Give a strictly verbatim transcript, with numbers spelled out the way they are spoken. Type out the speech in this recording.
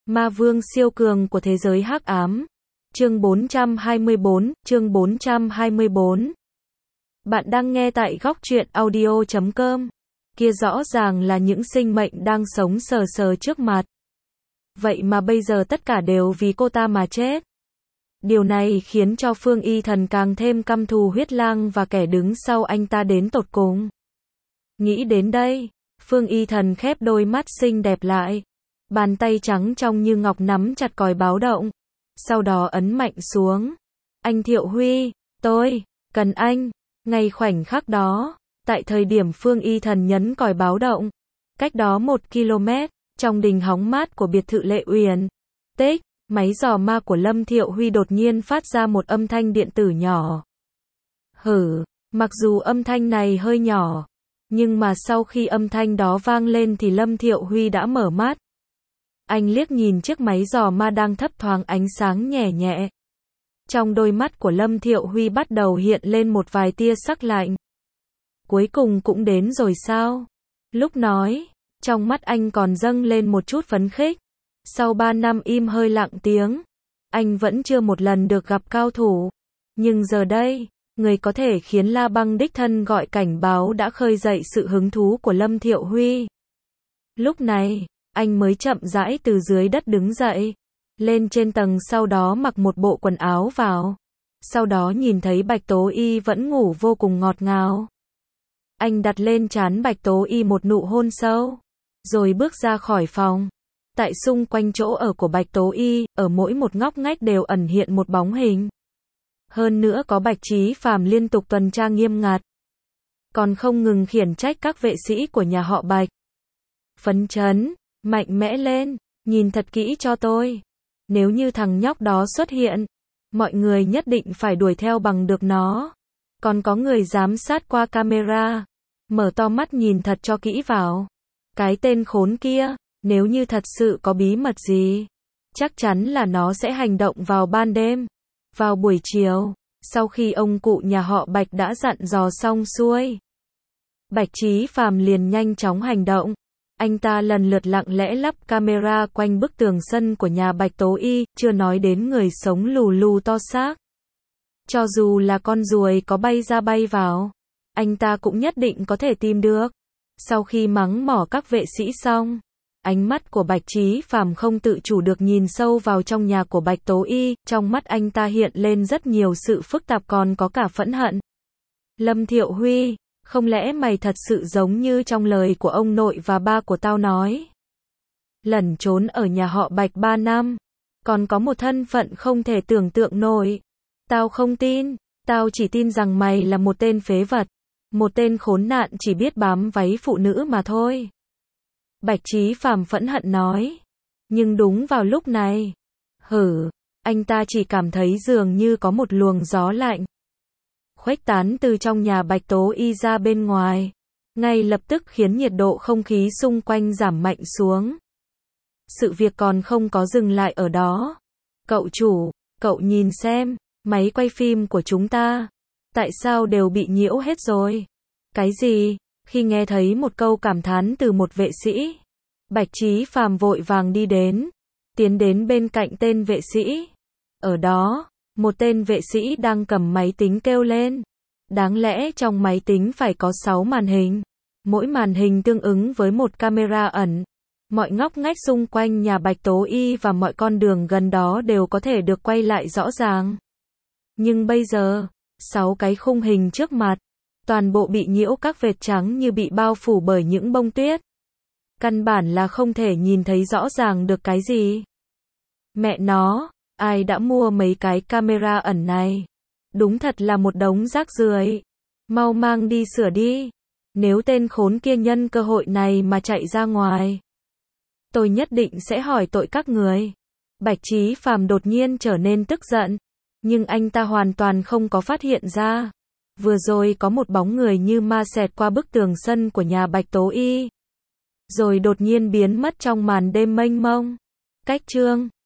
Ma vương siêu cường của thế giới hắc ám. Chương bốn trăm hai mươi bốn, chương bốn trăm hai mươi bốn. Bạn đang nghe tại góc truyện audio chấm com. Kia rõ ràng là những sinh mệnh đang sống sờ sờ trước mặt. Vậy mà bây giờ tất cả đều vì cô ta mà chết. Điều này khiến cho Phương Y Thần càng thêm căm thù Huyết Lang và kẻ đứng sau anh ta đến tột cùng. Nghĩ đến đây, Phương Y Thần khép đôi mắt xinh đẹp lại. Bàn tay trắng trong như ngọc nắm chặt còi báo động. Sau đó ấn mạnh xuống. Anh Thiệu Huy, tôi, cần anh. Ngay khoảnh khắc đó, tại thời điểm Phương Y Thần nhấn còi báo động, cách đó một ki lô mét, trong đình hóng mát của biệt thự Lệ Uyển, tích, máy dò ma của Lâm Thiệu Huy đột nhiên phát ra một âm thanh điện tử nhỏ. Hử, mặc dù âm thanh này hơi nhỏ, nhưng mà sau khi âm thanh đó vang lên thì Lâm Thiệu Huy đã mở mắt. Anh liếc nhìn chiếc máy dò ma đang thấp thoáng ánh sáng nhẹ nhẹ. Trong đôi mắt của Lâm Thiệu Huy bắt đầu hiện lên một vài tia sắc lạnh. Cuối cùng cũng đến rồi sao? Lúc nói, trong mắt anh còn dâng lên một chút phấn khích. Sau ba năm im hơi lặng tiếng, anh vẫn chưa một lần được gặp cao thủ. Nhưng giờ đây, người có thể khiến La Băng đích thân gọi cảnh báo đã khơi dậy sự hứng thú của Lâm Thiệu Huy. Lúc này, anh mới chậm rãi từ dưới đất đứng dậy, lên trên tầng sau đó mặc một bộ quần áo vào. Sau đó nhìn thấy Bạch Tố Y vẫn ngủ vô cùng ngọt ngào. Anh đặt lên trán Bạch Tố Y một nụ hôn sâu, rồi bước ra khỏi phòng. Tại xung quanh chỗ ở của Bạch Tố Y, ở mỗi một ngóc ngách đều ẩn hiện một bóng hình. Hơn nữa có Bạch Chí Phàm liên tục tuần tra nghiêm ngặt. Còn không ngừng khiển trách các vệ sĩ của nhà họ Bạch. Phấn chấn, mạnh mẽ lên, nhìn thật kỹ cho tôi. Nếu như thằng nhóc đó xuất hiện, mọi người nhất định phải đuổi theo bằng được nó. Còn có người giám sát qua camera. Mở to mắt nhìn thật cho kỹ vào. Cái tên khốn kia, nếu như thật sự có bí mật gì, chắc chắn là nó sẽ hành động vào ban đêm. Vào buổi chiều, sau khi ông cụ nhà họ Bạch đã dặn dò xong xuôi, Bạch Chí Phàm liền nhanh chóng hành động. Anh ta lần lượt lặng lẽ lắp camera quanh bức tường sân của nhà Bạch Tố Y, chưa nói đến người sống lù lù to xác. Cho dù là con ruồi có bay ra bay vào, anh ta cũng nhất định có thể tìm được. Sau khi mắng mỏ các vệ sĩ xong, ánh mắt của Bạch Chí Phàm không tự chủ được nhìn sâu vào trong nhà của Bạch Tố Y, trong mắt anh ta hiện lên rất nhiều sự phức tạp còn có cả phẫn hận. Lâm Thiệu Huy, không lẽ mày thật sự giống như trong lời của ông nội và ba của tao nói? Lẩn trốn ở nhà họ Bạch ba năm, còn có một thân phận không thể tưởng tượng nổi. Tao không tin, tao chỉ tin rằng mày là một tên phế vật, một tên khốn nạn chỉ biết bám váy phụ nữ mà thôi. Bạch Chí Phàm phẫn hận nói. Nhưng đúng vào lúc này, hử, anh ta chỉ cảm thấy dường như có một luồng gió lạnh khuếch tán từ trong nhà Bạch Tố Y ra bên ngoài, ngay lập tức khiến nhiệt độ không khí xung quanh giảm mạnh xuống. Sự việc còn không có dừng lại ở đó. Cậu chủ, cậu nhìn xem, máy quay phim của chúng ta, tại sao đều bị nhiễu hết rồi? Cái gì? Khi nghe thấy một câu cảm thán từ một vệ sĩ, Bạch Chí Phàm vội vàng đi đến, tiến đến bên cạnh tên vệ sĩ. Ở đó, một tên vệ sĩ đang cầm máy tính kêu lên. Đáng lẽ trong máy tính phải có sáu màn hình, mỗi màn hình tương ứng với một camera ẩn. Mọi ngóc ngách xung quanh nhà Bạch Tố Y và mọi con đường gần đó đều có thể được quay lại rõ ràng. Nhưng bây giờ, sáu cái khung hình trước mặt, toàn bộ bị nhiễu các vệt trắng như bị bao phủ bởi những bông tuyết. Căn bản là không thể nhìn thấy rõ ràng được cái gì. Mẹ nó, ai đã mua mấy cái camera ẩn này? Đúng thật là một đống rác rưởi. Mau mang đi sửa đi. Nếu tên khốn kia nhân cơ hội này mà chạy ra ngoài, tôi nhất định sẽ hỏi tội các người. Bạch Chí Phàm đột nhiên trở nên tức giận, nhưng anh ta hoàn toàn không có phát hiện ra. Vừa rồi có một bóng người như ma xẹt qua bức tường sân của nhà Bạch Tố Y, rồi đột nhiên biến mất trong màn đêm mênh mông. Cách chương